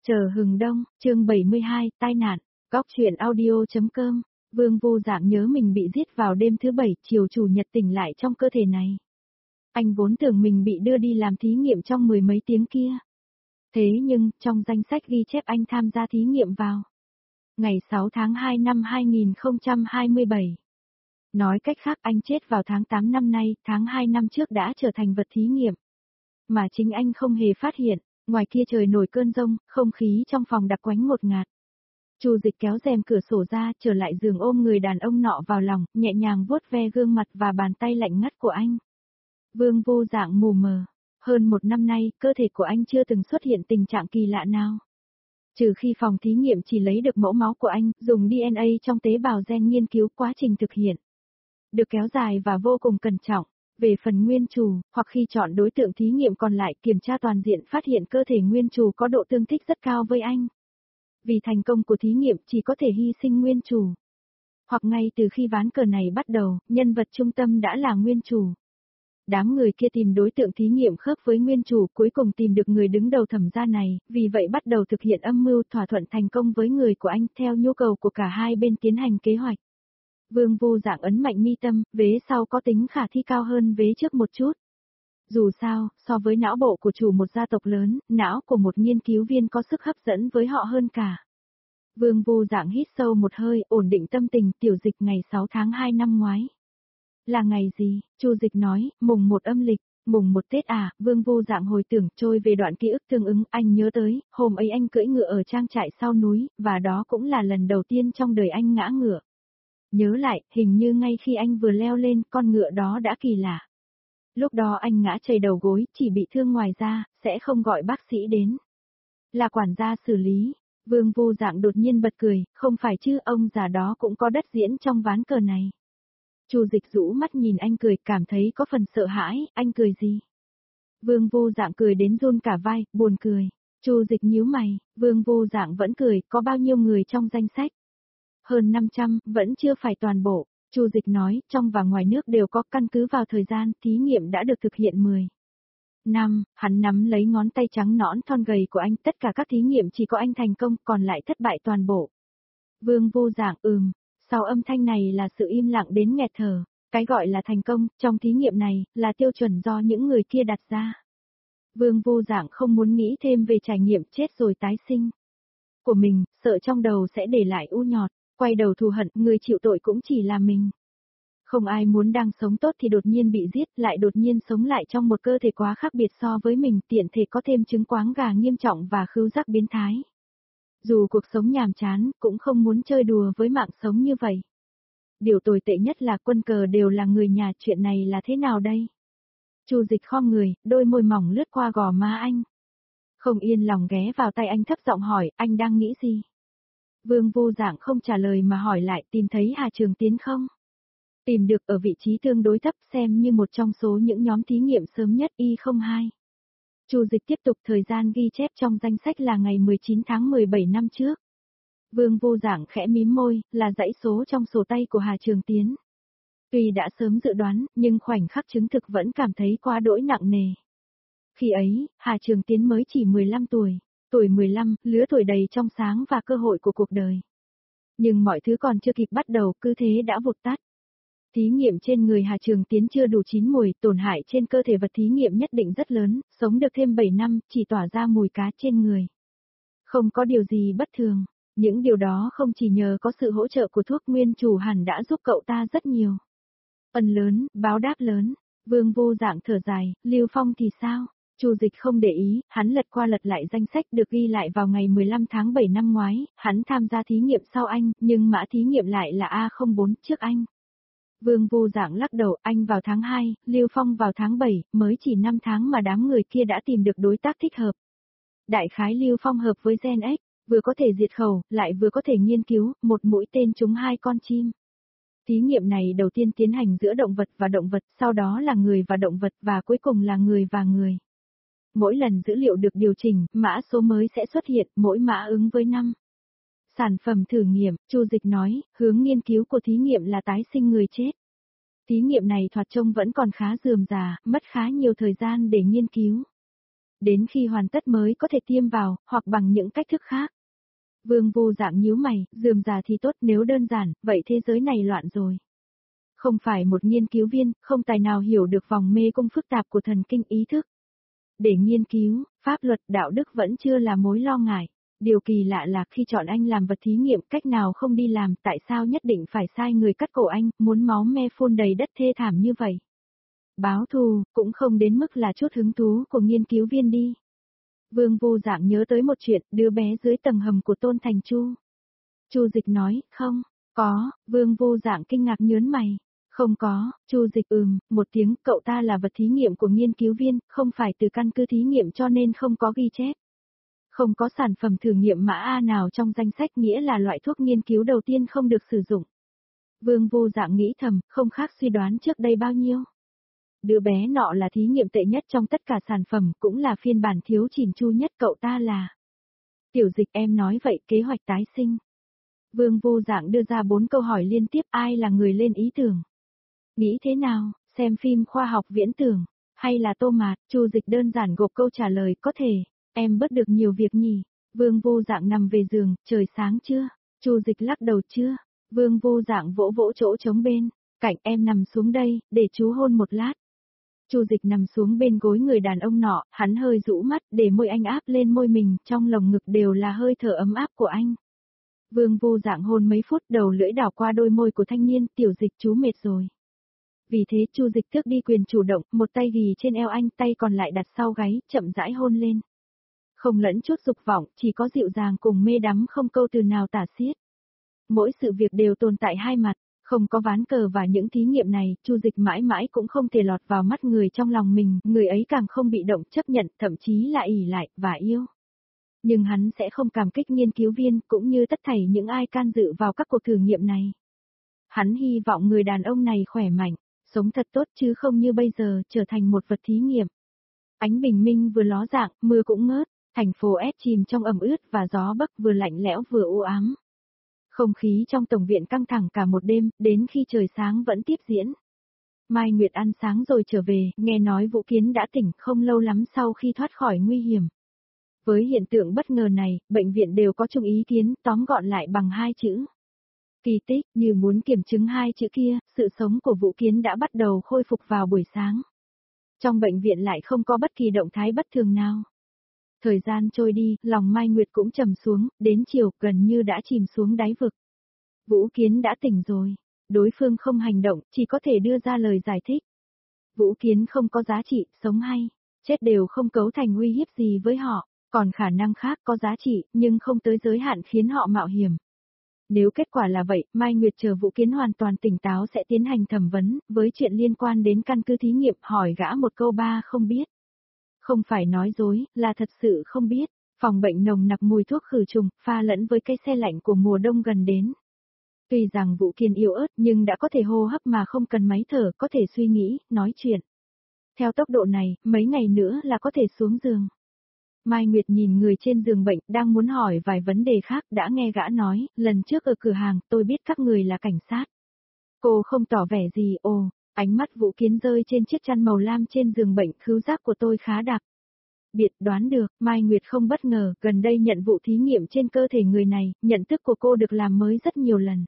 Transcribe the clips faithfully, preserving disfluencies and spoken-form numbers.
Chờ hừng đông, chương bảy mươi hai, tai nạn, góc chuyện audio.com, Vương Vô Dạng nhớ mình bị giết vào đêm thứ bảy, chiều chủ nhật tỉnh lại trong cơ thể này. Anh vốn tưởng mình bị đưa đi làm thí nghiệm trong mười mấy tiếng kia. Thế nhưng, trong danh sách ghi chép anh tham gia thí nghiệm vào ngày sáu tháng hai năm hai nghìn không trăm hai mươi bảy. Nói cách khác anh chết vào tháng tám năm nay, tháng hai năm trước đã trở thành vật thí nghiệm. Mà chính anh không hề phát hiện. Ngoài kia trời nổi cơn giông, không khí trong phòng đặc quánh ngột ngạt. Chu Dịch kéo rèm cửa sổ ra, trở lại giường ôm người đàn ông nọ vào lòng, nhẹ nhàng vuốt ve gương mặt và bàn tay lạnh ngắt của anh. Vương Vô Dạng mù mờ. Hơn một năm nay, cơ thể của anh chưa từng xuất hiện tình trạng kỳ lạ nào. Trừ khi phòng thí nghiệm chỉ lấy được mẫu máu của anh, dùng đê en a trong tế bào gen nghiên cứu quá trình thực hiện. Được kéo dài và vô cùng cẩn trọng. Về phần nguyên chủ, hoặc khi chọn đối tượng thí nghiệm còn lại kiểm tra toàn diện phát hiện cơ thể nguyên chủ có độ tương thích rất cao với anh. Vì thành công của thí nghiệm chỉ có thể hy sinh nguyên chủ. Hoặc ngay từ khi ván cờ này bắt đầu, nhân vật trung tâm đã là nguyên chủ. Đám người kia tìm đối tượng thí nghiệm khớp với nguyên chủ, cuối cùng tìm được người đứng đầu thẩm gia này, vì vậy bắt đầu thực hiện âm mưu thỏa thuận thành công với người của anh theo nhu cầu của cả hai bên tiến hành kế hoạch. Vương Vô Dạng ấn mạnh mi tâm, vế sau có tính khả thi cao hơn vế trước một chút. Dù sao, so với não bộ của chủ một gia tộc lớn, não của một nghiên cứu viên có sức hấp dẫn với họ hơn cả. Vương Vô Dạng hít sâu một hơi, ổn định tâm tình. Tiểu Dịch ngày sáu tháng hai năm ngoái. Là ngày gì? Chu Dịch nói, mùng một âm lịch, mùng một Tết à? Vương Vô Dạng hồi tưởng trôi về đoạn ký ức tương ứng, anh nhớ tới, hôm ấy anh cưỡi ngựa ở trang trại sau núi, và đó cũng là lần đầu tiên trong đời anh ngã ngựa. Nhớ lại, hình như ngay khi anh vừa leo lên, con ngựa đó đã kỳ lạ. Lúc đó anh ngã chảy đầu gối, chỉ bị thương ngoài da, sẽ không gọi bác sĩ đến. Là quản gia xử lý. Vương Vô Dạng đột nhiên bật cười, không phải chứ, ông già đó cũng có đất diễn trong ván cờ này. Chu Dịch rũ mắt nhìn anh cười, cảm thấy có phần sợ hãi. Anh cười gì? Vương Vô Dạng cười đến run cả vai, buồn cười. Chu Dịch nhíu mày. Vương Vô Dạng vẫn cười, có bao nhiêu người trong danh sách? Hơn năm trăm, vẫn chưa phải toàn bộ. Chu Dịch nói, trong và ngoài nước đều có, căn cứ vào thời gian, thí nghiệm đã được thực hiện mười năm, hắn nắm lấy ngón tay trắng nõn thon gầy của anh, tất cả các thí nghiệm chỉ có anh thành công, còn lại thất bại toàn bộ. Vương Vô Dạng ừm, sau âm thanh này là sự im lặng đến nghẹt thở, cái gọi là thành công, trong thí nghiệm này, là tiêu chuẩn do những người kia đặt ra. Vương Vô Dạng không muốn nghĩ thêm về trải nghiệm chết rồi tái sinh của mình, sợ trong đầu sẽ để lại u nhọt. Quay đầu thù hận, người chịu tội cũng chỉ là mình. Không ai muốn đang sống tốt thì đột nhiên bị giết, lại đột nhiên sống lại trong một cơ thể quá khác biệt so với mình, tiện thể có thêm chứng quáng gà nghiêm trọng và khứu giác biến thái. Dù cuộc sống nhàm chán, cũng không muốn chơi đùa với mạng sống như vậy. Điều tồi tệ nhất là quân cờ đều là người nhà, chuyện này là thế nào đây? Chu Dịch khom người, đôi môi mỏng lướt qua gò má anh. Không yên lòng ghé vào tay anh thấp giọng hỏi, anh đang nghĩ gì? Vương Vô Dạng không trả lời mà hỏi lại, tìm thấy Hà Trường Tiến không? Tìm được, ở vị trí tương đối thấp, xem như một trong số những nhóm thí nghiệm sớm nhất Y không hai. Chu Dịch tiếp tục, thời gian ghi chép trong danh sách là ngày mười chín tháng mười bảy năm trước. Vương Vô Dạng khẽ mím môi, là dãy số trong sổ tay của Hà Trường Tiến. Tuy đã sớm dự đoán, nhưng khoảnh khắc chứng thực vẫn cảm thấy quá đỗi nặng nề. Khi ấy, Hà Trường Tiến mới chỉ mười lăm tuổi. Tuổi mười lăm, lứa tuổi đầy trong sáng và cơ hội của cuộc đời. Nhưng mọi thứ còn chưa kịp bắt đầu, cứ thế đã vụt tắt. Thí nghiệm trên người Hà Trường Tiến chưa đủ chín mùi, tổn hại trên cơ thể vật thí nghiệm nhất định rất lớn, sống được thêm bảy năm, chỉ tỏa ra mùi cá trên người. Không có điều gì bất thường, những điều đó không chỉ nhờ có sự hỗ trợ của thuốc, nguyên chủ hẳn đã giúp cậu ta rất nhiều. Ân lớn, báo đáp lớn. Vương Vô Dạng thở dài, Lưu Phong thì sao? Chu Dịch không để ý, hắn lật qua lật lại danh sách được ghi lại vào ngày mười lăm tháng bảy năm ngoái, hắn tham gia thí nghiệm sau anh, nhưng mã thí nghiệm lại là A không bốn trước anh. Vương Vô Dạng lắc đầu, anh vào tháng hai, Lưu Phong vào tháng bảy, mới chỉ năm tháng mà đám người kia đã tìm được đối tác thích hợp. Đại khái Lưu Phong hợp với Gen X, vừa có thể diệt khẩu, lại vừa có thể nghiên cứu, một mũi tên trúng hai con chim. Thí nghiệm này đầu tiên tiến hành giữa động vật và động vật, sau đó là người và động vật, và cuối cùng là người và người. Mỗi lần dữ liệu được điều chỉnh, mã số mới sẽ xuất hiện, mỗi mã ứng với năm. Sản phẩm thử nghiệm, Chu Dịch nói, hướng nghiên cứu của thí nghiệm là tái sinh người chết. Thí nghiệm này thoạt trông vẫn còn khá rườm rà, mất khá nhiều thời gian để nghiên cứu. Đến khi hoàn tất mới có thể tiêm vào, hoặc bằng những cách thức khác. Vương Vô Dạng nhíu mày, rườm rà thì tốt, nếu đơn giản, vậy thế giới này loạn rồi. Không phải một nghiên cứu viên, không tài nào hiểu được vòng mê cung phức tạp của thần kinh ý thức. Để nghiên cứu, pháp luật đạo đức vẫn chưa là mối lo ngại. Điều kỳ lạ là khi chọn anh làm vật thí nghiệm, cách nào không đi làm, tại sao nhất định phải sai người cắt cổ anh, muốn máu me phun đầy đất thê thảm như vậy. Báo thù, cũng không đến mức là chút hứng thú của nghiên cứu viên đi. Vương Vô Dạng nhớ tới một chuyện, đứa bé dưới tầng hầm của Tôn Thành Chu. Chu Dịch nói, không, có, Vương Vô Dạng kinh ngạc nhớn mày. Không có, Chu Dịch ừm, một tiếng, cậu ta là vật thí nghiệm của nghiên cứu viên, không phải từ căn cứ thí nghiệm cho nên không có ghi chép. Không có sản phẩm thử nghiệm mã A nào trong danh sách nghĩa là loại thuốc nghiên cứu đầu tiên không được sử dụng. Vương Vô Dạng nghĩ thầm, không khác suy đoán trước đây bao nhiêu. Đứa bé nọ là thí nghiệm tệ nhất trong tất cả sản phẩm, cũng là phiên bản thiếu chỉn chu nhất, cậu ta là. Tiểu Dịch, em nói vậy, kế hoạch tái sinh. Vương Vô Dạng đưa ra bốn câu hỏi liên tiếp, ai là người lên ý tưởng? Nghĩ thế nào, xem phim khoa học viễn tưởng, hay là Tô Mạt? Chu Dịch đơn giản gộp câu trả lời, có thể, em bớt được nhiều việc nhỉ. Vương Vô Dạng nằm về giường, trời sáng chưa? Chu Dịch lắc đầu chưa. Vương Vô Dạng vỗ vỗ chỗ trống bên, cạnh em nằm xuống đây, để chú hôn một lát. Chu Dịch nằm xuống bên gối người đàn ông nọ, hắn hơi rũ mắt, để môi anh áp lên môi mình, trong lồng ngực đều là hơi thở ấm áp của anh. Vương Vô Dạng hôn mấy phút, đầu lưỡi đảo qua đôi môi của thanh niên, Tiểu Dịch chú mệt rồi. Vì thế Chu Dịch tước đi quyền chủ động, một tay ghì trên eo anh, tay còn lại đặt sau gáy, chậm rãi hôn lên. Không lẫn chút dục vọng, chỉ có dịu dàng cùng mê đắm, không câu từ nào tả xiết. Mỗi sự việc đều tồn tại hai mặt, không có ván cờ và những thí nghiệm này, Chu Dịch mãi mãi cũng không thể lọt vào mắt người trong lòng mình, người ấy càng không bị động, chấp nhận, thậm chí là ỷ lại, và yêu. Nhưng hắn sẽ không cảm kích nghiên cứu viên, cũng như tất thảy những ai can dự vào các cuộc thử nghiệm này. Hắn hy vọng người đàn ông này khỏe mạnh, sống thật tốt chứ không như bây giờ, trở thành một vật thí nghiệm. Ánh bình minh vừa ló dạng, mưa cũng ngớt, thành phố S chìm trong ẩm ướt và gió bắc vừa lạnh lẽo vừa u ám. Không khí trong tổng viện căng thẳng cả một đêm, đến khi trời sáng vẫn tiếp diễn. Mai Nguyệt ăn sáng rồi trở về, nghe nói Vũ Kiến đã tỉnh không lâu lắm sau khi thoát khỏi nguy hiểm. Với hiện tượng bất ngờ này, bệnh viện đều có chung ý kiến, tóm gọn lại bằng hai chữ. Kỳ tích, như muốn kiểm chứng hai chữ kia, sự sống của Vũ Kiến đã bắt đầu khôi phục vào buổi sáng. Trong bệnh viện lại không có bất kỳ động thái bất thường nào. Thời gian trôi đi, lòng Mai Nguyệt cũng trầm xuống, đến chiều gần như đã chìm xuống đáy vực. Vũ Kiến đã tỉnh rồi. Đối phương không hành động, chỉ có thể đưa ra lời giải thích. Vũ Kiến không có giá trị, sống hay, chết đều không cấu thành uy hiếp gì với họ, còn khả năng khác có giá trị, nhưng không tới giới hạn khiến họ mạo hiểm. Nếu kết quả là vậy, Mai Nguyệt chờ Vũ Kiến hoàn toàn tỉnh táo sẽ tiến hành thẩm vấn, với chuyện liên quan đến căn cứ thí nghiệm, hỏi gã một câu ba không biết. Không phải nói dối, là thật sự không biết. Phòng bệnh nồng nặc mùi thuốc khử trùng, pha lẫn với cái xe lạnh của mùa đông gần đến. Tuy rằng Vũ Kiến yếu ớt nhưng đã có thể hô hấp mà không cần máy thở, có thể suy nghĩ, nói chuyện. Theo tốc độ này, mấy ngày nữa là có thể xuống giường. Mai Nguyệt nhìn người trên giường bệnh, đang muốn hỏi vài vấn đề khác, đã nghe gã nói, lần trước ở cửa hàng, tôi biết các người là cảnh sát. Cô không tỏ vẻ gì, ồ, ánh mắt Vũ Kiến rơi trên chiếc chăn màu lam trên giường bệnh, khứu giác của tôi khá đặc. Biệt đoán được, Mai Nguyệt không bất ngờ, gần đây nhận vụ thí nghiệm trên cơ thể người này, nhận thức của cô được làm mới rất nhiều lần.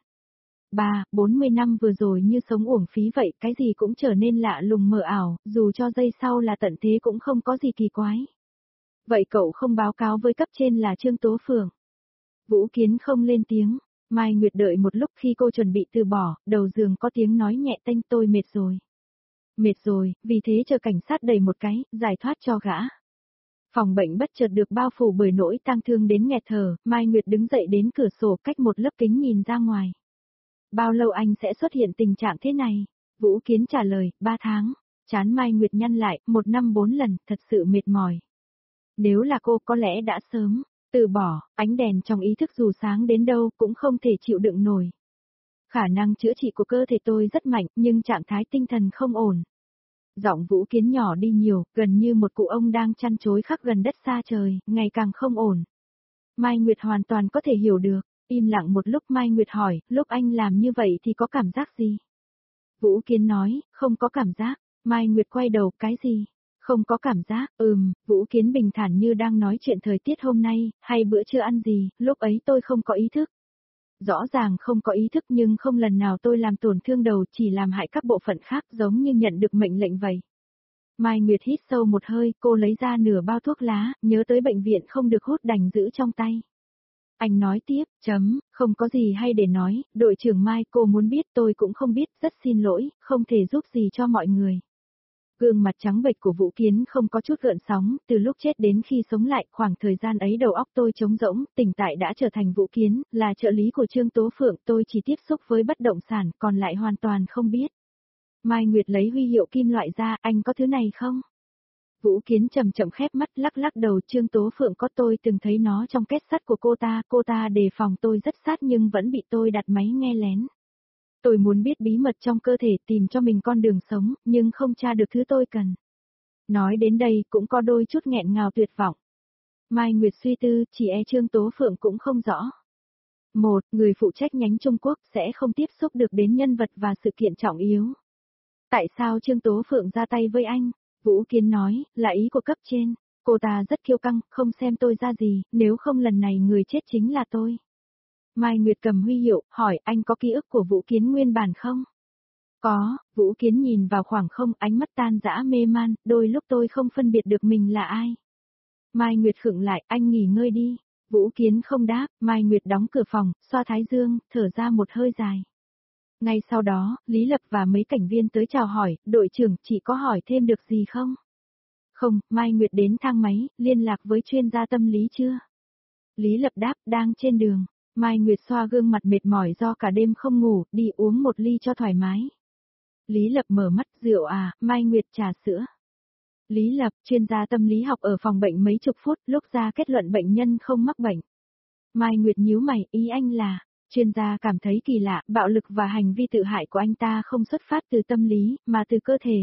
Ba, bốn mươi năm vừa rồi như sống uổng phí vậy, cái gì cũng trở nên lạ lùng mờ ảo, dù cho giây sau là tận thế cũng không có gì kỳ quái. Vậy cậu không báo cáo với cấp trên là Trương Tố Phượng? Vũ Kiến không lên tiếng, Mai Nguyệt đợi một lúc khi cô chuẩn bị từ bỏ, đầu giường có tiếng nói nhẹ tênh tôi mệt rồi. Mệt rồi, vì thế chờ cảnh sát đẩy một cái, giải thoát cho gã. Phòng bệnh bất chợt được bao phủ bởi nỗi tang thương đến nghẹt thở, Mai Nguyệt đứng dậy đến cửa sổ cách một lớp kính nhìn ra ngoài. Bao lâu anh sẽ xuất hiện tình trạng thế này? Vũ Kiến trả lời, ba tháng. Chán Mai Nguyệt nhăn lại, một năm bốn lần, thật sự mệt mỏi. Nếu là cô có lẽ đã sớm từ bỏ, ánh đèn trong ý thức dù sáng đến đâu cũng không thể chịu đựng nổi. Khả năng chữa trị của cơ thể tôi rất mạnh, nhưng trạng thái tinh thần không ổn. Giọng Vũ Kiến nhỏ đi nhiều, gần như một cụ ông đang chăn chối khắc gần đất xa trời, ngày càng không ổn. Mai Nguyệt hoàn toàn có thể hiểu được, im lặng một lúc Mai Nguyệt hỏi, lúc anh làm như vậy thì có cảm giác gì? Vũ Kiến nói, không có cảm giác, Mai Nguyệt quay đầu, cái gì? Không có cảm giác, ừm, Vũ Kiến bình thản như đang nói chuyện thời tiết hôm nay, hay bữa trưa ăn gì, lúc ấy tôi không có ý thức. Rõ ràng không có ý thức nhưng không lần nào tôi làm tổn thương đầu, chỉ làm hại các bộ phận khác giống như nhận được mệnh lệnh vậy. Mai Nguyệt hít sâu một hơi, cô lấy ra nửa bao thuốc lá, nhớ tới bệnh viện không được hút đành giữ trong tay. Anh nói tiếp, chấm, không có gì hay để nói, đội trưởng Mai cô muốn biết tôi cũng không biết, rất xin lỗi, không thể giúp gì cho mọi người. Gương mặt trắng bệch của Vũ Kiến không có chút gợn sóng, từ lúc chết đến khi sống lại, khoảng thời gian ấy đầu óc tôi trống rỗng, tỉnh tại đã trở thành Vũ Kiến, là trợ lý của Trương Tố Phượng, tôi chỉ tiếp xúc với bất động sản, còn lại hoàn toàn không biết. Mai Nguyệt lấy huy hiệu kim loại ra, anh có thứ này không? Vũ Kiến chậm chậm khép mắt lắc lắc đầu, Trương Tố Phượng có, tôi từng thấy nó trong két sắt của cô ta, cô ta đề phòng tôi rất sát nhưng vẫn bị tôi đặt máy nghe lén. Tôi muốn biết bí mật trong cơ thể, tìm cho mình con đường sống, nhưng không tra được thứ tôi cần. Nói đến đây cũng có đôi chút nghẹn ngào tuyệt vọng. Mai Nguyệt suy tư, chỉ e Trương Tố Phượng cũng không rõ. Một, người phụ trách nhánh Trung Quốc sẽ không tiếp xúc được đến nhân vật và sự kiện trọng yếu. Tại sao Trương Tố Phượng ra tay với anh? Vũ Kiến nói, là ý của cấp trên. Cô ta rất kiêu căng, không xem tôi ra gì, nếu không lần này người chết chính là tôi. Mai Nguyệt cầm huy hiệu, hỏi anh có ký ức của Vũ Kiến nguyên bản không? Có, Vũ Kiến nhìn vào khoảng không, ánh mắt tan dã mê man, đôi lúc tôi không phân biệt được mình là ai. Mai Nguyệt khựng lại, anh nghỉ ngơi đi. Vũ Kiến không đáp, Mai Nguyệt đóng cửa phòng, xoa thái dương, thở ra một hơi dài. Ngay sau đó, Lý Lập và mấy cảnh viên tới chào hỏi, đội trưởng chỉ có hỏi thêm được gì không? Không, Mai Nguyệt đến thang máy, liên lạc với chuyên gia tâm lý chưa? Lý Lập đáp, đang trên đường. Mai Nguyệt xoa gương mặt mệt mỏi do cả đêm không ngủ, đi uống một ly cho thoải mái. Lý Lập mở mắt, rượu à, Mai Nguyệt trà sữa. Lý Lập, chuyên gia tâm lý học ở phòng bệnh mấy chục phút, lúc ra kết luận bệnh nhân không mắc bệnh. Mai Nguyệt nhíu mày, ý anh là, chuyên gia cảm thấy kỳ lạ, bạo lực và hành vi tự hại của anh ta không xuất phát từ tâm lý, mà từ cơ thể.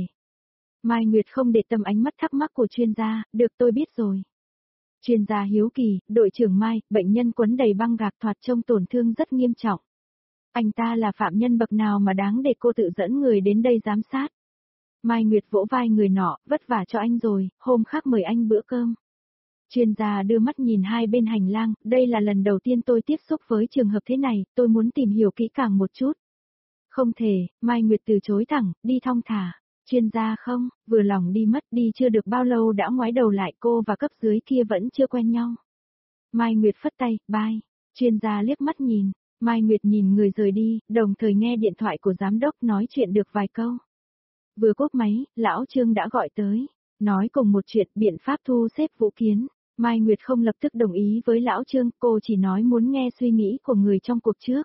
Mai Nguyệt không để tâm ánh mắt thắc mắc của chuyên gia, được tôi biết rồi. Chuyên gia hiếu kỳ, đội trưởng Mai, bệnh nhân quấn đầy băng gạc thoạt trông tổn thương rất nghiêm trọng. Anh ta là phạm nhân bậc nào mà đáng để cô tự dẫn người đến đây giám sát? Mai Nguyệt vỗ vai người nọ, vất vả cho anh rồi, hôm khác mời anh bữa cơm. Chuyên gia đưa mắt nhìn hai bên hành lang, đây là lần đầu tiên tôi tiếp xúc với trường hợp thế này, tôi muốn tìm hiểu kỹ càng một chút. Không thể, Mai Nguyệt từ chối thẳng, đi thong thả. Chuyên gia không, vừa lòng đi mất, đi chưa được bao lâu đã ngoái đầu lại, cô và cấp dưới kia vẫn chưa quen nhau. Mai Nguyệt phất tay, bye. Chuyên gia liếc mắt nhìn, Mai Nguyệt nhìn người rời đi, đồng thời nghe điện thoại của giám đốc nói chuyện được vài câu. Vừa cúp máy, lão Trương đã gọi tới, nói cùng một chuyện biện pháp thu xếp Vũ Kiến. Mai Nguyệt không lập tức đồng ý với lão Trương, cô chỉ nói muốn nghe suy nghĩ của người trong cuộc trước.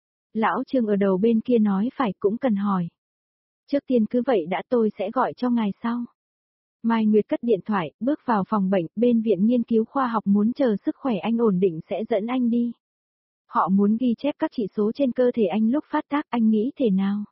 Lão Trương ở đầu bên kia nói phải cũng cần hỏi. Trước tiên cứ vậy đã, tôi sẽ gọi cho ngài sau. Mai Nguyệt cất điện thoại, bước vào phòng bệnh, bên viện nghiên cứu khoa học muốn chờ sức khỏe anh ổn định sẽ dẫn anh đi. Họ muốn ghi chép các chỉ số trên cơ thể anh lúc phát tác, anh nghĩ thế nào?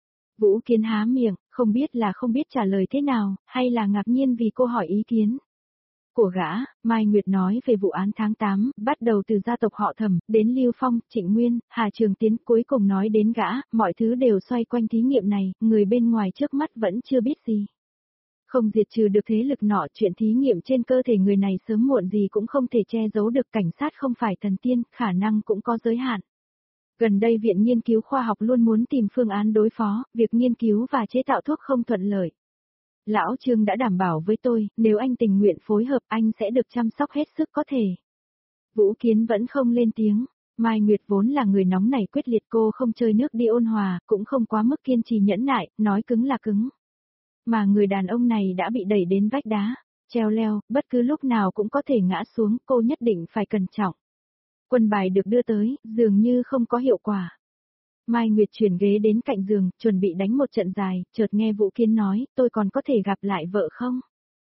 Vũ Kiến há miệng, không biết là không biết trả lời thế nào, hay là ngạc nhiên vì cô hỏi ý kiến. Của gã, Mai Nguyệt nói về vụ án tháng tám, bắt đầu từ gia tộc họ Thẩm, đến Lưu Phong, Trịnh Nguyên, Hà Trường Tiến, cuối cùng nói đến gã, mọi thứ đều xoay quanh thí nghiệm này, người bên ngoài trước mắt vẫn chưa biết gì. Không diệt trừ được thế lực nọ, chuyện thí nghiệm trên cơ thể người này sớm muộn gì cũng không thể che giấu được, cảnh sát không phải thần tiên, khả năng cũng có giới hạn. Gần đây Viện Nghiên cứu Khoa học luôn muốn tìm phương án đối phó, việc nghiên cứu và chế tạo thuốc không thuận lợi. Lão Trương đã đảm bảo với tôi, nếu anh tình nguyện phối hợp anh sẽ được chăm sóc hết sức có thể. Vũ Kiến vẫn không lên tiếng. Mai Nguyệt vốn là người nóng nảy quyết liệt, cô không chơi nước đi ôn hòa, cũng không quá mức kiên trì nhẫn nại, nói cứng là cứng. Mà người đàn ông này đã bị đẩy đến vách đá, treo leo, bất cứ lúc nào cũng có thể ngã xuống, cô nhất định phải cẩn trọng. Quân bài được đưa tới, dường như không có hiệu quả. Mai Nguyệt chuyển ghế đến cạnh giường, chuẩn bị đánh một trận dài, chợt nghe Vũ Kiến nói, tôi còn có thể gặp lại vợ không?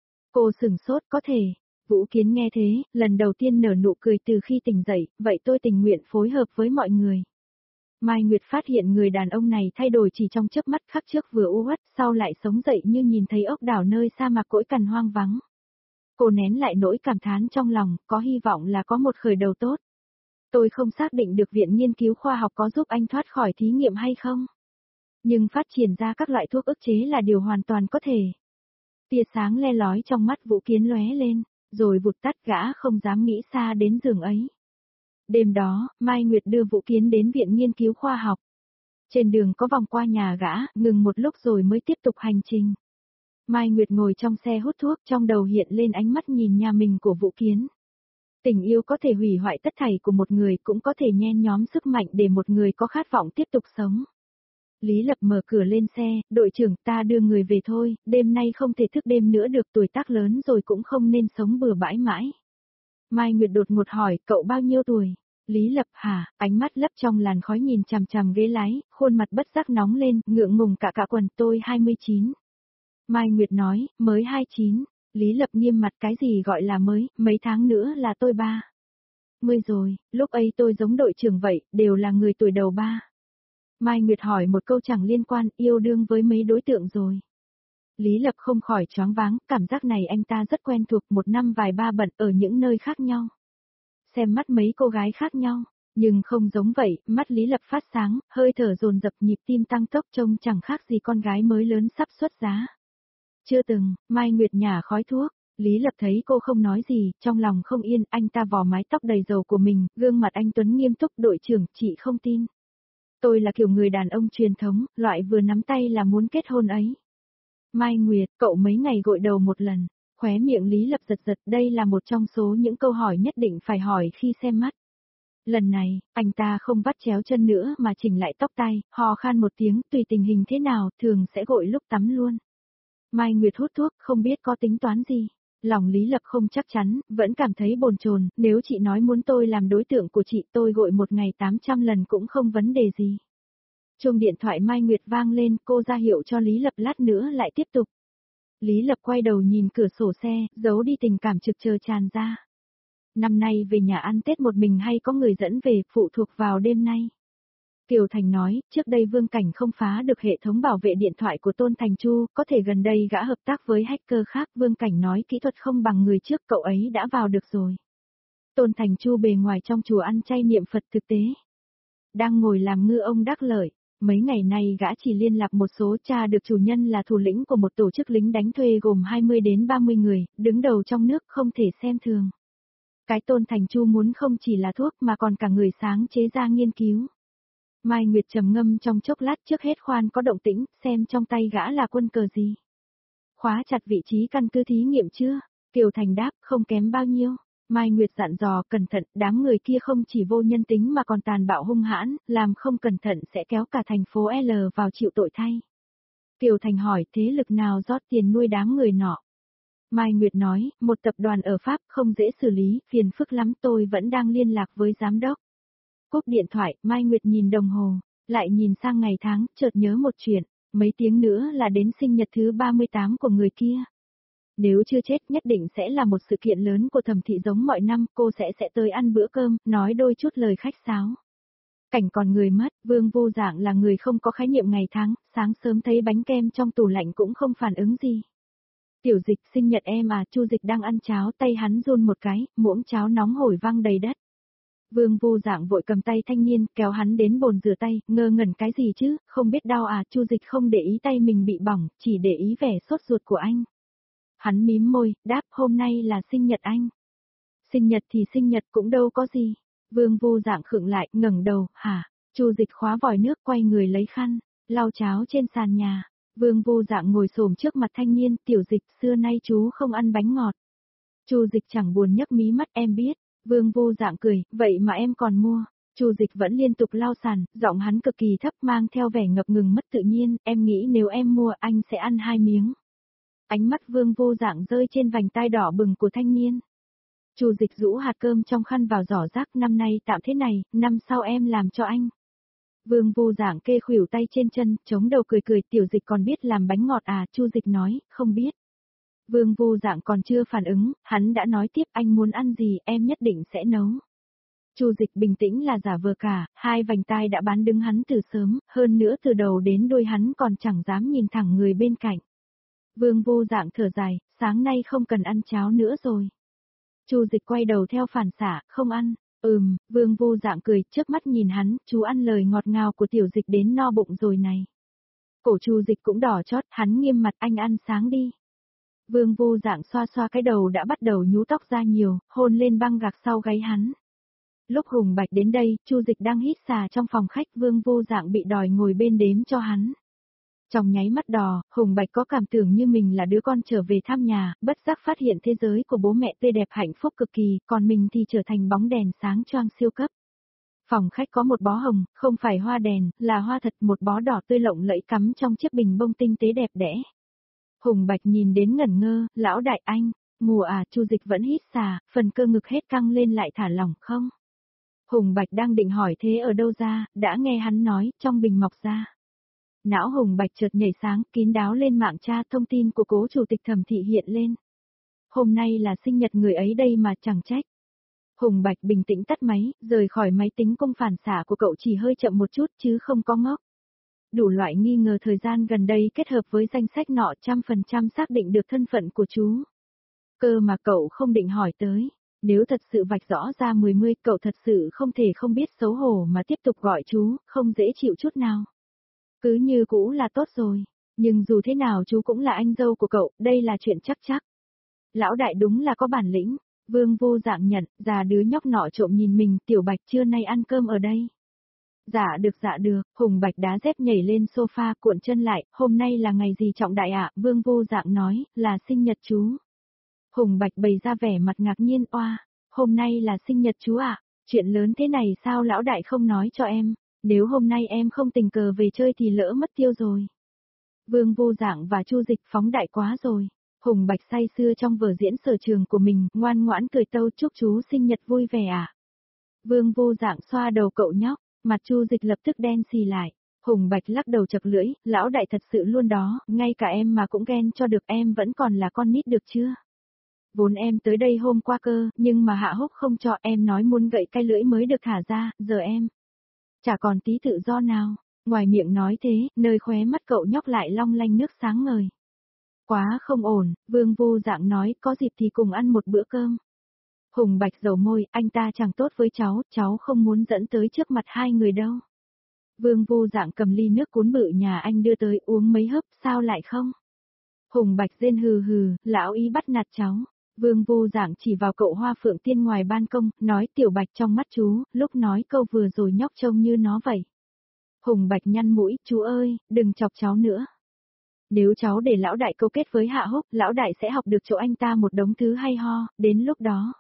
Cô sửng sốt, có thể. Vũ Kiến nghe thế, lần đầu tiên nở nụ cười từ khi tỉnh dậy, vậy tôi tình nguyện phối hợp với mọi người. Mai Nguyệt phát hiện người đàn ông này thay đổi chỉ trong chớp mắt, khắc trước vừa u uất, sau lại sống dậy như nhìn thấy ốc đảo nơi sa mạc cỗi cằn hoang vắng. Cô nén lại nỗi cảm thán trong lòng, có hy vọng là có một khởi đầu tốt. Tôi không xác định được Viện Nghiên cứu Khoa học có giúp anh thoát khỏi thí nghiệm hay không. Nhưng phát triển ra các loại thuốc ức chế là điều hoàn toàn có thể. Tia sáng le lói trong mắt Vũ Kiến lóe lên, rồi vụt tắt, gã không dám nghĩ xa đến giường ấy. Đêm đó, Mai Nguyệt đưa Vũ Kiến đến viện nghiên cứu khoa học. Trên đường có vòng qua nhà gã, ngừng một lúc rồi mới tiếp tục hành trình. Mai Nguyệt ngồi trong xe hút thuốc, trong đầu hiện lên ánh mắt nhìn nhà mình của Vũ Kiến. Tình yêu có thể hủy hoại tất thảy của một người, cũng có thể nhen nhóm sức mạnh để một người có khát vọng tiếp tục sống. Lý Lập mở cửa lên xe, đội trưởng, ta đưa người về thôi, đêm nay không thể thức đêm nữa được, tuổi tác lớn rồi cũng không nên sống bừa bãi mãi. Mai Nguyệt đột ngột hỏi, cậu bao nhiêu tuổi? Lý Lập hả, ánh mắt lấp trong làn khói nhìn chằm chằm ghế lái, khuôn mặt bất giác nóng lên, ngượng ngùng cả cả quần, tôi hai mươi chín. Mai Nguyệt nói, mới hai mươi chín. Lý Lập nghiêm mặt, cái gì gọi là mới, mấy tháng nữa là tôi ba mươi rồi, lúc ấy tôi giống đội trưởng vậy, đều là người tuổi đầu ba. Mai Nguyệt hỏi một câu chẳng liên quan, yêu đương với mấy đối tượng rồi. Lý Lập không khỏi choáng váng, cảm giác này anh ta rất quen thuộc, một năm vài ba bận ở những nơi khác nhau. Xem mắt mấy cô gái khác nhau, nhưng không giống vậy, mắt Lý Lập phát sáng, hơi thở dồn dập, nhịp tim tăng tốc, trông chẳng khác gì con gái mới lớn sắp xuất giá. Chưa từng, Mai Nguyệt nhả khói thuốc, Lý Lập thấy cô không nói gì, trong lòng không yên, anh ta vò mái tóc đầy dầu của mình, gương mặt anh tuấn nghiêm túc, đội trưởng, chị không tin. Tôi là kiểu người đàn ông truyền thống, loại vừa nắm tay là muốn kết hôn ấy. Mai Nguyệt, cậu mấy ngày gội đầu một lần, khóe miệng Lý Lập giật giật, đây là một trong số những câu hỏi nhất định phải hỏi khi xem mắt. Lần này, anh ta không vắt chéo chân nữa mà chỉnh lại tóc tai, hò khan một tiếng, tùy tình hình thế nào, thường sẽ gội lúc tắm luôn. Mai Nguyệt hút thuốc, không biết có tính toán gì. Lòng Lý Lập không chắc chắn, vẫn cảm thấy bồn chồn, nếu chị nói muốn tôi làm đối tượng của chị, tôi gội một ngày tám trăm lần cũng không vấn đề gì. Chuông điện thoại Mai Nguyệt vang lên, cô ra hiệu cho Lý Lập lát nữa lại tiếp tục. Lý Lập quay đầu nhìn cửa sổ xe, giấu đi tình cảm trực chờ tràn ra. Năm nay về nhà ăn Tết một mình hay có người dẫn về, phụ thuộc vào đêm nay. Kiều Thành nói, trước đây Vương Cảnh không phá được hệ thống bảo vệ điện thoại của Tôn Thành Chu, có thể gần đây gã hợp tác với hacker khác. Vương Cảnh nói kỹ thuật không bằng người trước, cậu ấy đã vào được rồi. Tôn Thành Chu bề ngoài trong chùa ăn chay niệm Phật, thực tế đang ngồi làm ngư ông đắc lợi. Mấy ngày nay gã chỉ liên lạc một số, cha được chủ nhân là thủ lĩnh của một tổ chức lính đánh thuê gồm hai mươi đến ba mươi người, đứng đầu trong nước, không thể xem thường. Cái Tôn Thành Chu muốn không chỉ là thuốc mà còn cả người sáng chế ra nghiên cứu. Mai Nguyệt trầm ngâm trong chốc lát, trước hết khoan có động tĩnh, xem trong tay gã là quân cờ gì. Khóa chặt vị trí căn cứ thí nghiệm chưa? Kiều Thành đáp, không kém bao nhiêu. Mai Nguyệt dặn dò, cẩn thận, đám người kia không chỉ vô nhân tính mà còn tàn bạo hung hãn, làm không cẩn thận sẽ kéo cả thành phố L vào chịu tội thay. Kiều Thành hỏi, thế lực nào rót tiền nuôi đám người nọ? Mai Nguyệt nói, một tập đoàn ở Pháp, không dễ xử lý, phiền phức lắm, tôi vẫn đang liên lạc với giám đốc. Cúp điện thoại, Mai Nguyệt nhìn đồng hồ, lại nhìn sang ngày tháng, chợt nhớ một chuyện, mấy tiếng nữa là đến sinh nhật thứ ba mươi tám của người kia. Nếu chưa chết nhất định sẽ là một sự kiện lớn của Thẩm Thị, giống mọi năm, cô sẽ sẽ tới ăn bữa cơm, nói đôi chút lời khách sáo. Cảnh còn người mất, Vương Vô Dạng là người không có khái niệm ngày tháng, sáng sớm thấy bánh kem trong tủ lạnh cũng không phản ứng gì. Tiểu Dịch, sinh nhật em à? Chu Dịch đang ăn cháo, tay hắn run một cái, muỗng cháo nóng hổi văng đầy đất. Vương Vô Dạng vội cầm tay thanh niên, kéo hắn đến bồn rửa tay, ngơ ngẩn cái gì chứ, không biết đau à? Chu Dịch không để ý tay mình bị bỏng, chỉ để ý vẻ sốt ruột của anh. Hắn mím môi, đáp, hôm nay là sinh nhật anh. Sinh nhật thì sinh nhật cũng đâu có gì. Vương Vô Dạng khựng lại, ngẩng đầu, hả? Chu Dịch khóa vòi nước, quay người lấy khăn, lau cháo trên sàn nhà. Vương Vô Dạng ngồi xổm trước mặt thanh niên, Tiểu Dịch, xưa nay chú không ăn bánh ngọt. Chu Dịch chẳng buồn nhấc mí mắt, em biết. Vương Vô Dạng cười, vậy mà em còn mua. Chu Dịch vẫn liên tục lau sàn, giọng hắn cực kỳ thấp, mang theo vẻ ngập ngừng mất tự nhiên, em nghĩ nếu em mua anh sẽ ăn hai miếng. Ánh mắt Vương Vô Dạng rơi trên vành tai đỏ bừng của thanh niên. Chu Dịch rũ hạt cơm trong khăn vào giỏ rác, năm nay tạm thế này, năm sau em làm cho anh. Vương Vô Dạng kê khuỷu tay trên chân, chống đầu cười cười, Tiểu Dịch còn biết làm bánh ngọt à? Chu Dịch nói, không biết. Vương Vô Dạng còn chưa phản ứng, hắn đã nói tiếp, anh muốn ăn gì em nhất định sẽ nấu. Chu Dịch bình tĩnh là giả vờ cả, hai vành tai đã bán đứng hắn từ sớm, hơn nữa từ đầu đến đuôi hắn còn chẳng dám nhìn thẳng người bên cạnh. Vương Vô Dạng thở dài, sáng nay không cần ăn cháo nữa rồi. Chu Dịch quay đầu theo phản xạ, không ăn. Ừm, Vương Vô Dạng cười, chớp mắt nhìn hắn, chú ăn lời ngọt ngào của Tiểu Dịch đến no bụng rồi này. Cổ Chu Dịch cũng đỏ chót, hắn nghiêm mặt, anh ăn sáng đi. Vương Vô Dạng xoa xoa cái đầu đã bắt đầu nhú tóc ra nhiều, hôn lên băng gạc sau gáy hắn. Lúc Hùng Bạch đến đây, Chu Dịch đang hít xà trong phòng khách, Vương Vô Dạng bị đòi ngồi bên đếm cho hắn. Trong nháy mắt đỏ, Hùng Bạch có cảm tưởng như mình là đứa con trở về thăm nhà, bất giác phát hiện thế giới của bố mẹ tươi đẹp hạnh phúc cực kỳ, còn mình thì trở thành bóng đèn sáng choang siêu cấp. Phòng khách có một bó hồng, không phải hoa đèn, là hoa thật, một bó đỏ tươi lộng lẫy cắm trong chiếc bình bông tinh tế đẹp đẽ. Hùng Bạch nhìn đến ngẩn ngơ, lão đại anh, mùa à, Chu Dịch vẫn hít xà, phần cơ ngực hết căng lên lại thả lỏng không? Hùng Bạch đang định hỏi thế ở đâu ra, đã nghe hắn nói, trong bình mọc ra. Não Hùng Bạch chợt nhảy sáng, kín đáo lên mạng tra thông tin của cố chủ tịch Thẩm thị hiện lên. Hôm nay là sinh nhật người ấy đây mà chẳng trách. Hùng Bạch bình tĩnh tắt máy, rời khỏi máy tính công phản xạ của cậu chỉ hơi chậm một chút chứ không có ngốc. Đủ loại nghi ngờ thời gian gần đây kết hợp với danh sách nọ trăm phần trăm xác định được thân phận của chú. Cơ mà cậu không định hỏi tới. Nếu thật sự vạch rõ ra mười mươi, cậu thật sự không thể không biết xấu hổ mà tiếp tục gọi chú, không dễ chịu chút nào. Cứ như cũ là tốt rồi, nhưng dù thế nào chú cũng là anh dâu của cậu, đây là chuyện chắc chắc. Lão đại đúng là có bản lĩnh, Vương Vô Dạng nhận, già đứa nhóc nọ trộm nhìn mình, Tiểu Bạch trưa nay ăn cơm ở đây. Dạ được dạ được, Hùng Bạch đá dép nhảy lên sofa cuộn chân lại, hôm nay là ngày gì trọng đại ạ, Vương Vô Dạng nói, là sinh nhật chú. Hùng Bạch bày ra vẻ mặt ngạc nhiên, oa, hôm nay là sinh nhật chú ạ, chuyện lớn thế này sao lão đại không nói cho em, nếu hôm nay em không tình cờ về chơi thì lỡ mất tiêu rồi. Vương Vô Dạng và Chu Dịch phóng đại quá rồi. Hùng Bạch say sưa trong vở diễn sở trường của mình, ngoan ngoãn cười tâu chúc chú sinh nhật vui vẻ ạ. Vương Vô Dạng xoa đầu cậu nhóc, mặt Chu Dịch lập tức đen xì lại. Hùng Bạch lắc đầu chật lưỡi, lão đại thật sự luôn đó, ngay cả em mà cũng ghen cho được, em vẫn còn là con nít được chưa? Vốn em tới đây hôm qua cơ, nhưng mà Hạ Húc không cho, em nói muốn gậy cái lưỡi mới được thả ra, giờ em chả còn tí tự do nào. Ngoài miệng nói thế, nơi khóe mắt cậu nhóc lại long lanh nước sáng ngời. Quá không ổn, Vương Vô Dạng nói, có dịp thì cùng ăn một bữa cơm. Hùng Bạch dầu môi, anh ta chẳng tốt với cháu, cháu không muốn dẫn tới trước mặt hai người đâu. Vương Vô Dạng cầm ly nước cuốn bự nhà anh đưa tới, uống mấy hớp, sao lại không? Hùng Bạch rên hừ hừ, lão ý bắt nạt cháu. Vương Vô Dạng chỉ vào cậu Hoa Phượng Tiên ngoài ban công, nói Tiểu Bạch trong mắt chú, lúc nói câu vừa rồi nhóc trông như nó vậy. Hùng Bạch nhăn mũi, chú ơi, đừng chọc cháu nữa. Nếu cháu để lão đại câu kết với Hạ Húc, lão đại sẽ học được chỗ anh ta một đống thứ hay ho, đến lúc đó.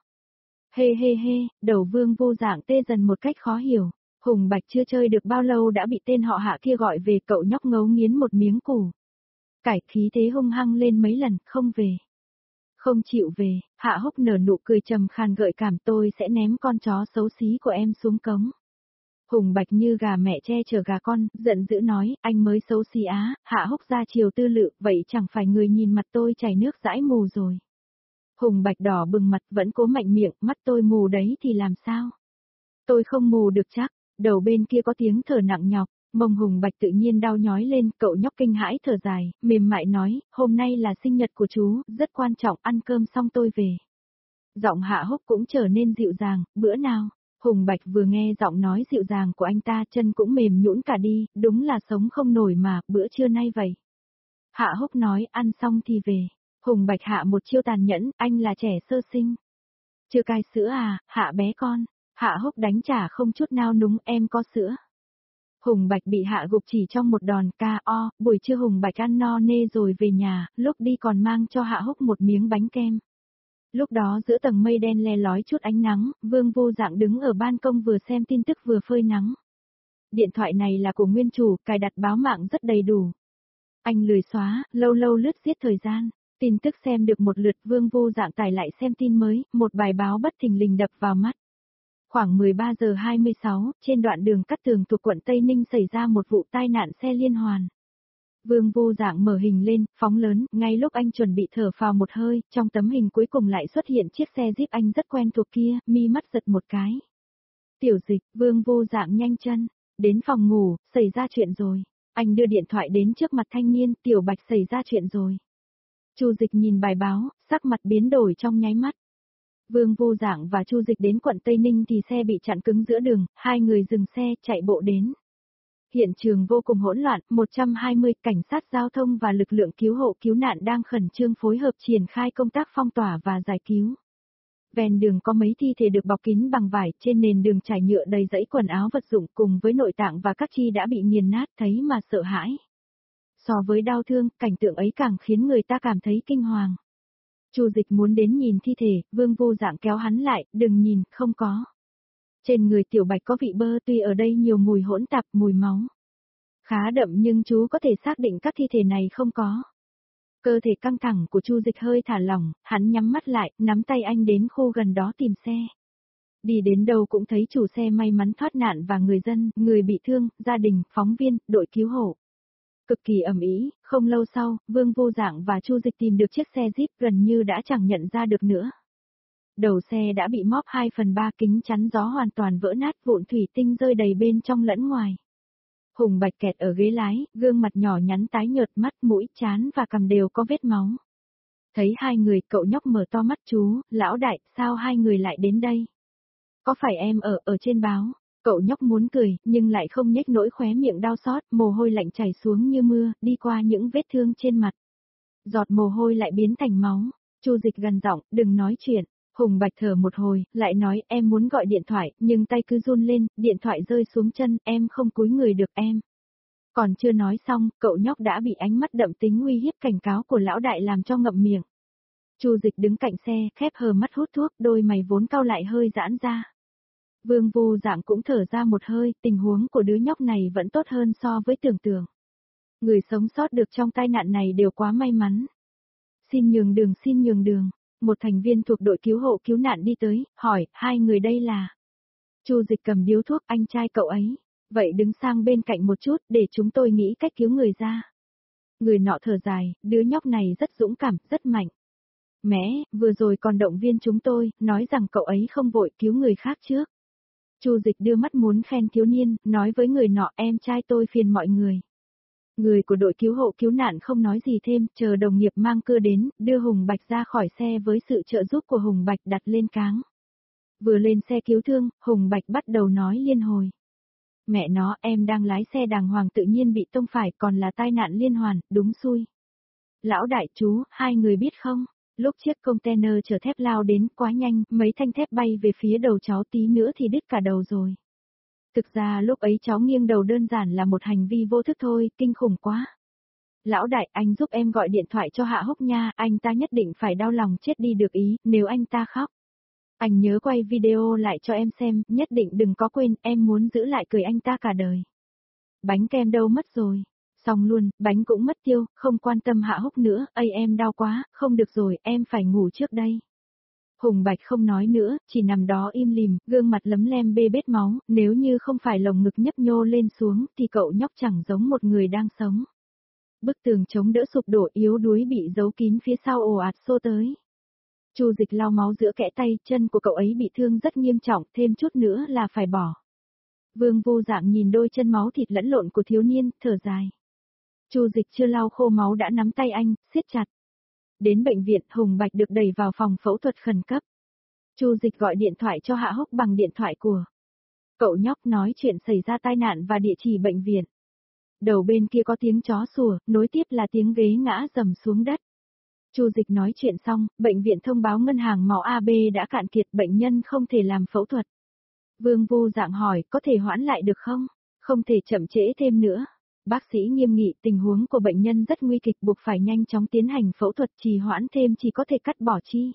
Hê hê hê, đầu Vương Vô Dạng tê dần một cách khó hiểu. Hùng Bạch chưa chơi được bao lâu đã bị tên họ Hạ kia gọi về, cậu nhóc ngấu nghiến một miếng củ cải, khí thế hung hăng lên mấy lần, không về. Không chịu về, Hạ Húc nở nụ cười trầm khàn gợi cảm, tôi sẽ ném con chó xấu xí của em xuống cống. Hùng Bạch như gà mẹ che chở gà con, giận dữ nói, anh mới xấu xí á, Hạ Húc ra chiều tư lự, vậy chẳng phải người nhìn mặt tôi chảy nước dãi mù rồi. Hùng Bạch đỏ bừng mặt vẫn cố mạnh miệng, mắt tôi mù đấy thì làm sao? Tôi không mù được chắc, đầu bên kia có tiếng thở nặng nhọc, mông Hùng Bạch tự nhiên đau nhói lên, cậu nhóc kinh hãi thở dài, mềm mại nói, hôm nay là sinh nhật của chú, rất quan trọng, ăn cơm xong tôi về. Giọng Hạ Húc cũng trở nên dịu dàng, bữa nào? Hùng Bạch vừa nghe giọng nói dịu dàng của anh ta, chân cũng mềm nhũn cả đi, đúng là sống không nổi mà, bữa trưa nay vậy. Hạ Húc nói, ăn xong thì về. Hùng Bạch hạ một chiêu tàn nhẫn, anh là trẻ sơ sinh. Chưa cai sữa à, Hạ bé con. Hạ Húc đánh trả không chút nao núng, em có sữa. Hùng Bạch bị Hạ gục chỉ trong một đòn ca o, buổi trưa Hùng Bạch ăn no nê rồi về nhà, lúc đi còn mang cho Hạ Húc một miếng bánh kem. Lúc đó giữa tầng mây đen le lói chút ánh nắng, Vương Vô Dạng đứng ở ban công vừa xem tin tức vừa phơi nắng. Điện thoại này là của nguyên chủ, cài đặt báo mạng rất đầy đủ. Anh lười xóa, lâu lâu lướt giết thời gian. Tin tức xem được một lượt, Vương Vô Dạng tải lại xem tin mới, một bài báo bất thình lình đập vào mắt. Khoảng mười ba giờ hai mươi sáu, trên đoạn đường Cát Tường thuộc quận Tây Ninh xảy ra một vụ tai nạn xe liên hoàn. Vương Vô Dạng mở hình lên, phóng lớn, ngay lúc anh chuẩn bị thở phào một hơi, trong tấm hình cuối cùng lại xuất hiện chiếc xe Jeep anh rất quen thuộc kia, mi mắt giật một cái. Tiểu Dịch, Vương Vô Dạng nhanh chân, đến phòng ngủ, xảy ra chuyện rồi. Anh đưa điện thoại đến trước mặt thanh niên, Tiểu Bạch xảy ra chuyện rồi. Chu Dịch nhìn bài báo, sắc mặt biến đổi trong nháy mắt. Vương Vô Dạng và Chu Dịch đến quận Tây Ninh thì xe bị chặn cứng giữa đường, hai người dừng xe, chạy bộ đến. Hiện trường vô cùng hỗn loạn, một trăm hai mươi cảnh sát giao thông và lực lượng cứu hộ cứu nạn đang khẩn trương phối hợp triển khai công tác phong tỏa và giải cứu. Ven đường có mấy thi thể được bọc kín bằng vải, trên nền đường trải nhựa đầy dãy quần áo vật dụng cùng với nội tạng và các chi đã bị nghiền nát, thấy mà sợ hãi. So với đau thương, cảnh tượng ấy càng khiến người ta cảm thấy kinh hoàng. Chu Dịch muốn đến nhìn thi thể, Vương Vô Dạng kéo hắn lại, đừng nhìn, không có. Trên người Tiểu Bạch có vị bơ, tuy ở đây nhiều mùi hỗn tạp, mùi máu khá đậm nhưng chú có thể xác định các thi thể này không có. Cơ thể căng thẳng của Chu Dịch hơi thả lỏng, hắn nhắm mắt lại, nắm tay anh đến khu gần đó tìm xe. Đi đến đâu cũng thấy chủ xe may mắn thoát nạn và người dân, người bị thương, gia đình, phóng viên, đội cứu hộ. Cực kỳ ầm ĩ, không lâu sau, Vương Vô Dạng và Chu Dịch tìm được chiếc xe Jeep gần như đã chẳng nhận ra được nữa. Đầu xe đã bị móp hai phần ba, kính chắn gió hoàn toàn vỡ nát, vụn thủy tinh rơi đầy bên trong lẫn ngoài. Hùng Bạch kẹt ở ghế lái, gương mặt nhỏ nhắn tái nhợt, mắt, mũi, trán và cằm đều có vết máu. Thấy hai người, cậu nhóc mở to mắt, chú, lão đại, sao hai người lại đến đây? Có phải em ở, ở trên báo? Cậu nhóc muốn cười, nhưng lại không nhếch nỗi khóe miệng đau xót, mồ hôi lạnh chảy xuống như mưa, đi qua những vết thương trên mặt. Giọt mồ hôi lại biến thành máu. Chu Dịch gần giọng, đừng nói chuyện. Hùng Bạch thở một hồi, lại nói em muốn gọi điện thoại, nhưng tay cứ run lên, điện thoại rơi xuống chân, em không cúi người được em. Còn chưa nói xong, cậu nhóc đã bị ánh mắt đậm tính uy hiếp cảnh cáo của lão đại làm cho ngậm miệng. Chu Dịch đứng cạnh xe, khép hờ mắt hút thuốc, đôi mày vốn cau lại hơi giãn ra. Vương Vô Dạng cũng thở ra một hơi, tình huống của đứa nhóc này vẫn tốt hơn so với tưởng tượng. Người sống sót được trong tai nạn này đều quá may mắn. Xin nhường đường, xin nhường đường. Một thành viên thuộc đội cứu hộ cứu nạn đi tới, hỏi, hai người đây là? Chu Dịch cầm điếu thuốc, anh trai cậu ấy. Vậy đứng sang bên cạnh một chút, để chúng tôi nghĩ cách cứu người ra. Người nọ thở dài, đứa nhóc này rất dũng cảm, rất mạnh. Mẹ, vừa rồi còn động viên chúng tôi, nói rằng cậu ấy không vội cứu người khác trước. Chu Dịch đưa mắt muốn khen thiếu niên, nói với người nọ, em trai tôi phiền mọi người. Người của đội cứu hộ cứu nạn không nói gì thêm, chờ đồng nghiệp mang cưa đến, đưa Hùng Bạch ra khỏi xe với sự trợ giúp của Hùng Bạch đặt lên cáng. Vừa lên xe cứu thương, Hùng Bạch bắt đầu nói liên hồi. Mẹ nó, em đang lái xe đàng hoàng tự nhiên bị tông phải, còn là tai nạn liên hoàn, đúng xui. Lão đại chú, hai người biết không, lúc chiếc container chở thép lao đến quá nhanh, mấy thanh thép bay về phía đầu cháu, tí nữa thì đứt cả đầu rồi. Thực ra lúc ấy cháu nghiêng đầu đơn giản là một hành vi vô thức thôi, kinh khủng quá. Lão đại, anh giúp em gọi điện thoại cho Hạ Húc nha, anh ta nhất định phải đau lòng chết đi được ý, nếu anh ta khóc. Anh nhớ quay video lại cho em xem, nhất định đừng có quên, em muốn giữ lại cười anh ta cả đời. Bánh kem đâu mất rồi? Xong luôn, bánh cũng mất tiêu, không quan tâm Hạ Húc nữa, ây em đau quá, không được rồi, em phải ngủ trước đây. Hùng Bạch không nói nữa, chỉ nằm đó im lìm, gương mặt lấm lem bê bết máu, nếu như không phải lồng ngực nhấp nhô lên xuống thì cậu nhóc chẳng giống một người đang sống. Bức tường chống đỡ sụp đổ yếu đuối bị giấu kín phía sau ồ ạt xô tới. Chu Dịch lau máu giữa kẽ tay, chân của cậu ấy bị thương rất nghiêm trọng, thêm chút nữa là phải bỏ. Vương Vô Dạng nhìn đôi chân máu thịt lẫn lộn của thiếu niên, thở dài. Chu Dịch chưa lau khô máu đã nắm tay anh, siết chặt. Đến bệnh viện, Hùng Bạch được đẩy vào phòng phẫu thuật khẩn cấp. Chu Dịch gọi điện thoại cho Hạ Húc bằng điện thoại của cậu nhóc, nói chuyện xảy ra tai nạn và địa chỉ bệnh viện. Đầu bên kia có tiếng chó sủa, nối tiếp là tiếng ghế ngã rầm xuống đất. Chu Dịch nói chuyện xong, bệnh viện thông báo ngân hàng máu a bê đã cạn kiệt, bệnh nhân không thể làm phẫu thuật. Vương Vô Dạng hỏi, có thể hoãn lại được không? Không thể chậm trễ thêm nữa. Bác sĩ nghiêm nghị, tình huống của bệnh nhân rất nguy kịch, buộc phải nhanh chóng tiến hành phẫu thuật, trì hoãn thêm chỉ có thể cắt bỏ chi.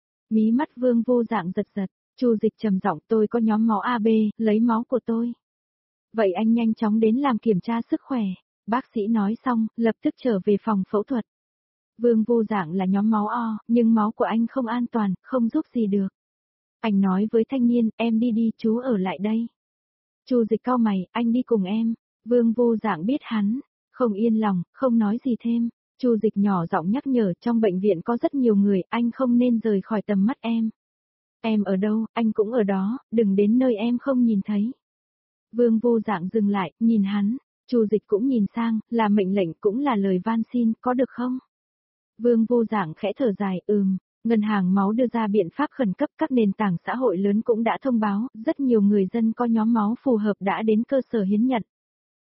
Mí mắt Vương Vô Dạng giật giật, Chu Dịch trầm giọng, tôi có nhóm máu a bê, lấy máu của tôi. Vậy anh nhanh chóng đến làm kiểm tra sức khỏe. Bác sĩ nói xong, lập tức trở về phòng phẫu thuật. Vương Vô Dạng là nhóm máu O, nhưng máu của anh không an toàn, không giúp gì được. Anh nói với thanh niên, em đi đi, chú ở lại đây. Chu Dịch cau mày, anh đi cùng em. Vương Vô Dạng biết hắn không yên lòng, không nói gì thêm. Chu Dịch nhỏ giọng nhắc nhở, trong bệnh viện có rất nhiều người, anh không nên rời khỏi tầm mắt em. Em ở đâu, anh cũng ở đó, đừng đến nơi em không nhìn thấy. Vương Vô Dạng dừng lại, nhìn hắn. Chu Dịch cũng nhìn sang, là mệnh lệnh cũng là lời van xin, có được không? Vương Vô Dạng khẽ thở dài, ừm. Ngân hàng máu đưa ra biện pháp khẩn cấp, các nền tảng xã hội lớn cũng đã thông báo, rất nhiều người dân có nhóm máu phù hợp đã đến cơ sở hiến nhận.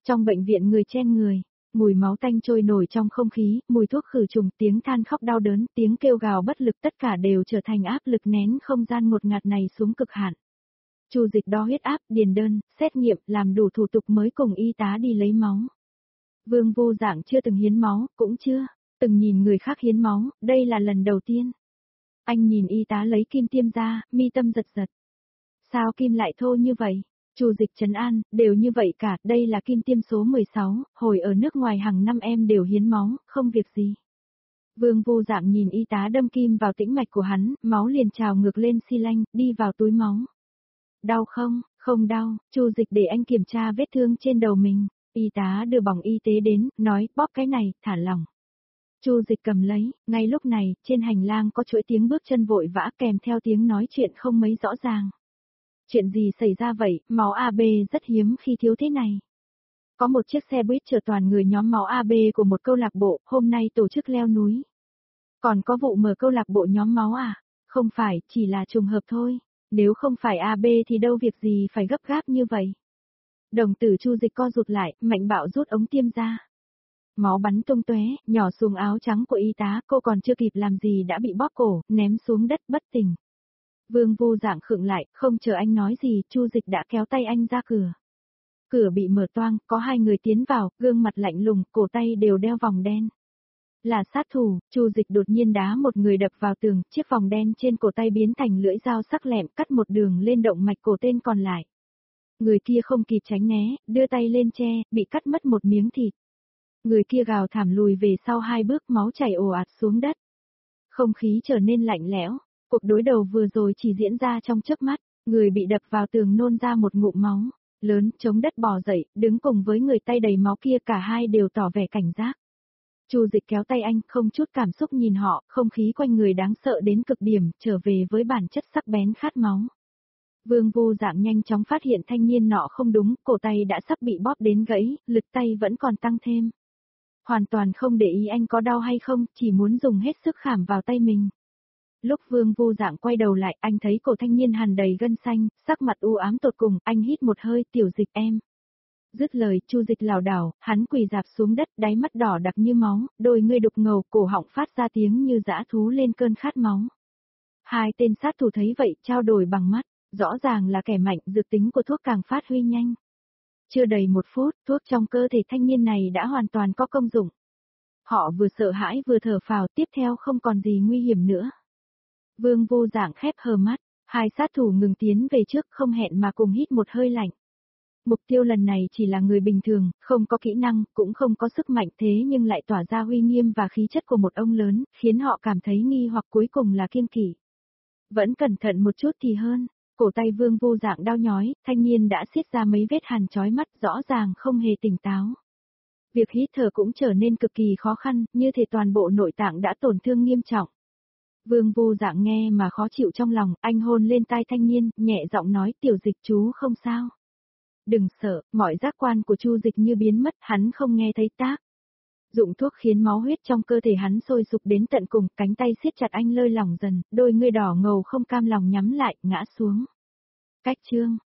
Trong bệnh viện người chen người, mùi máu tanh trôi nổi trong không khí, mùi thuốc khử trùng, tiếng than khóc đau đớn, tiếng kêu gào bất lực tất cả đều trở thành áp lực nén không gian ngột ngạt này xuống cực hạn. Chu Dịch đo huyết áp, điền đơn, xét nghiệm, làm đủ thủ tục mới cùng y tá đi lấy máu. Vương Vô Dạng chưa từng hiến máu, cũng chưa từng nhìn người khác hiến máu, đây là lần đầu tiên. Anh nhìn y tá lấy kim tiêm ra, mi tâm giật giật. Sao kim lại thô như vậy? Chu Dịch trấn an, đều như vậy cả, đây là kim tiêm số mười sáu, hồi ở nước ngoài hàng năm em đều hiến máu, không việc gì. Vương Vô Dạng nhìn y tá đâm kim vào tĩnh mạch của hắn, máu liền trào ngược lên xi lanh, đi vào túi máu. Đau không? Không đau, Chu Dịch để anh kiểm tra vết thương trên đầu mình. Y tá đưa bỏng y tế đến, nói, bóp cái này, thả lỏng. Chu Dịch cầm lấy, ngay lúc này, trên hành lang có chuỗi tiếng bước chân vội vã kèm theo tiếng nói chuyện không mấy rõ ràng. Chuyện gì xảy ra vậy, máu a bê rất hiếm khi thiếu thế này. Có một chiếc xe buýt chở toàn người nhóm máu a bê của một câu lạc bộ, hôm nay tổ chức leo núi. Còn có vụ mở câu lạc bộ nhóm máu à? Không phải, chỉ là trùng hợp thôi. Nếu không phải a bê thì đâu việc gì phải gấp gáp như vậy. Đồng tử Chu Dịch co rụt lại, mạnh bạo rút ống tiêm ra. Máu bắn tung tóe, nhỏ xuống áo trắng của y tá, cô còn chưa kịp làm gì đã bị bóp cổ, ném xuống đất bất tỉnh. Vương Vô Dạng khựng lại, không chờ anh nói gì, Chu Dịch đã kéo tay anh ra cửa. Cửa bị mở toang, có hai người tiến vào, gương mặt lạnh lùng, cổ tay đều đeo vòng đen. Là sát thủ, Chu Dịch đột nhiên đá một người đập vào tường, chiếc vòng đen trên cổ tay biến thành lưỡi dao sắc lẹm cắt một đường lên động mạch cổ tên còn lại. Người kia không kịp tránh né, đưa tay lên che, bị cắt mất một miếng thịt. Người kia gào thảm lùi về sau hai bước, máu chảy ồ ạt xuống đất. Không khí trở nên lạnh lẽo, cuộc đối đầu vừa rồi chỉ diễn ra trong chớp mắt, người bị đập vào tường nôn ra một ngụm máu, lớn, chống đất bò dậy, đứng cùng với người tay đầy máu kia, cả hai đều tỏ vẻ cảnh giác. Chu Dịch kéo tay anh, không chút cảm xúc nhìn họ, không khí quanh người đáng sợ đến cực điểm, trở về với bản chất sắc bén khát máu. Vương Vô Dạng nhanh chóng phát hiện thanh niên nọ không đúng, cổ tay đã sắp bị bóp đến gãy, lực tay vẫn còn tăng thêm. Hoàn toàn không để ý anh có đau hay không, chỉ muốn dùng hết sức khảm vào tay mình. Lúc Vương Vô Dạng quay đầu lại, anh thấy cổ thanh niên hằn đầy gân xanh, sắc mặt u ám tột cùng, anh hít một hơi, Tiểu Dịch em. Dứt lời, Chu Dịch lảo đảo, hắn quỳ rạp xuống đất, đáy mắt đỏ đặc như máu, đôi ngươi đục ngầu, cổ họng phát ra tiếng như dã thú lên cơn khát máu. Hai tên sát thủ thấy vậy, trao đổi bằng mắt, rõ ràng là kẻ mạnh, dược tính của thuốc càng phát huy nhanh. Chưa đầy một phút, thuốc trong cơ thể thanh niên này đã hoàn toàn có công dụng. Họ vừa sợ hãi vừa thở phào, tiếp theo không còn gì nguy hiểm nữa. Vương Vô Dạng khép hờ mắt, hai sát thủ ngừng tiến về trước, không hẹn mà cùng hít một hơi lạnh. Mục tiêu lần này chỉ là người bình thường, không có kỹ năng, cũng không có sức mạnh, thế nhưng lại tỏa ra uy nghiêm và khí chất của một ông lớn, khiến họ cảm thấy nghi hoặc cuối cùng là kiêng kỵ. Vẫn cẩn thận một chút thì hơn. Cổ tay Vương Vô Dạng đau nhói, thanh niên đã xiết ra mấy vết hằn chói mắt, rõ ràng không hề tỉnh táo. Việc hít thở cũng trở nên cực kỳ khó khăn, như thể toàn bộ nội tạng đã tổn thương nghiêm trọng. Vương Vô Dạng nghe mà khó chịu trong lòng, anh hôn lên tai thanh niên, nhẹ giọng nói, Tiểu Dịch chú không sao. Đừng sợ, mọi giác quan của Chu Dịch như biến mất, hắn không nghe thấy tác. Dụng thuốc khiến máu huyết trong cơ thể hắn sôi sục đến tận cùng, cánh tay siết chặt anh lơi lỏng dần, đôi ngươi đỏ ngầu không cam lòng nhắm lại, ngã xuống. Cách chương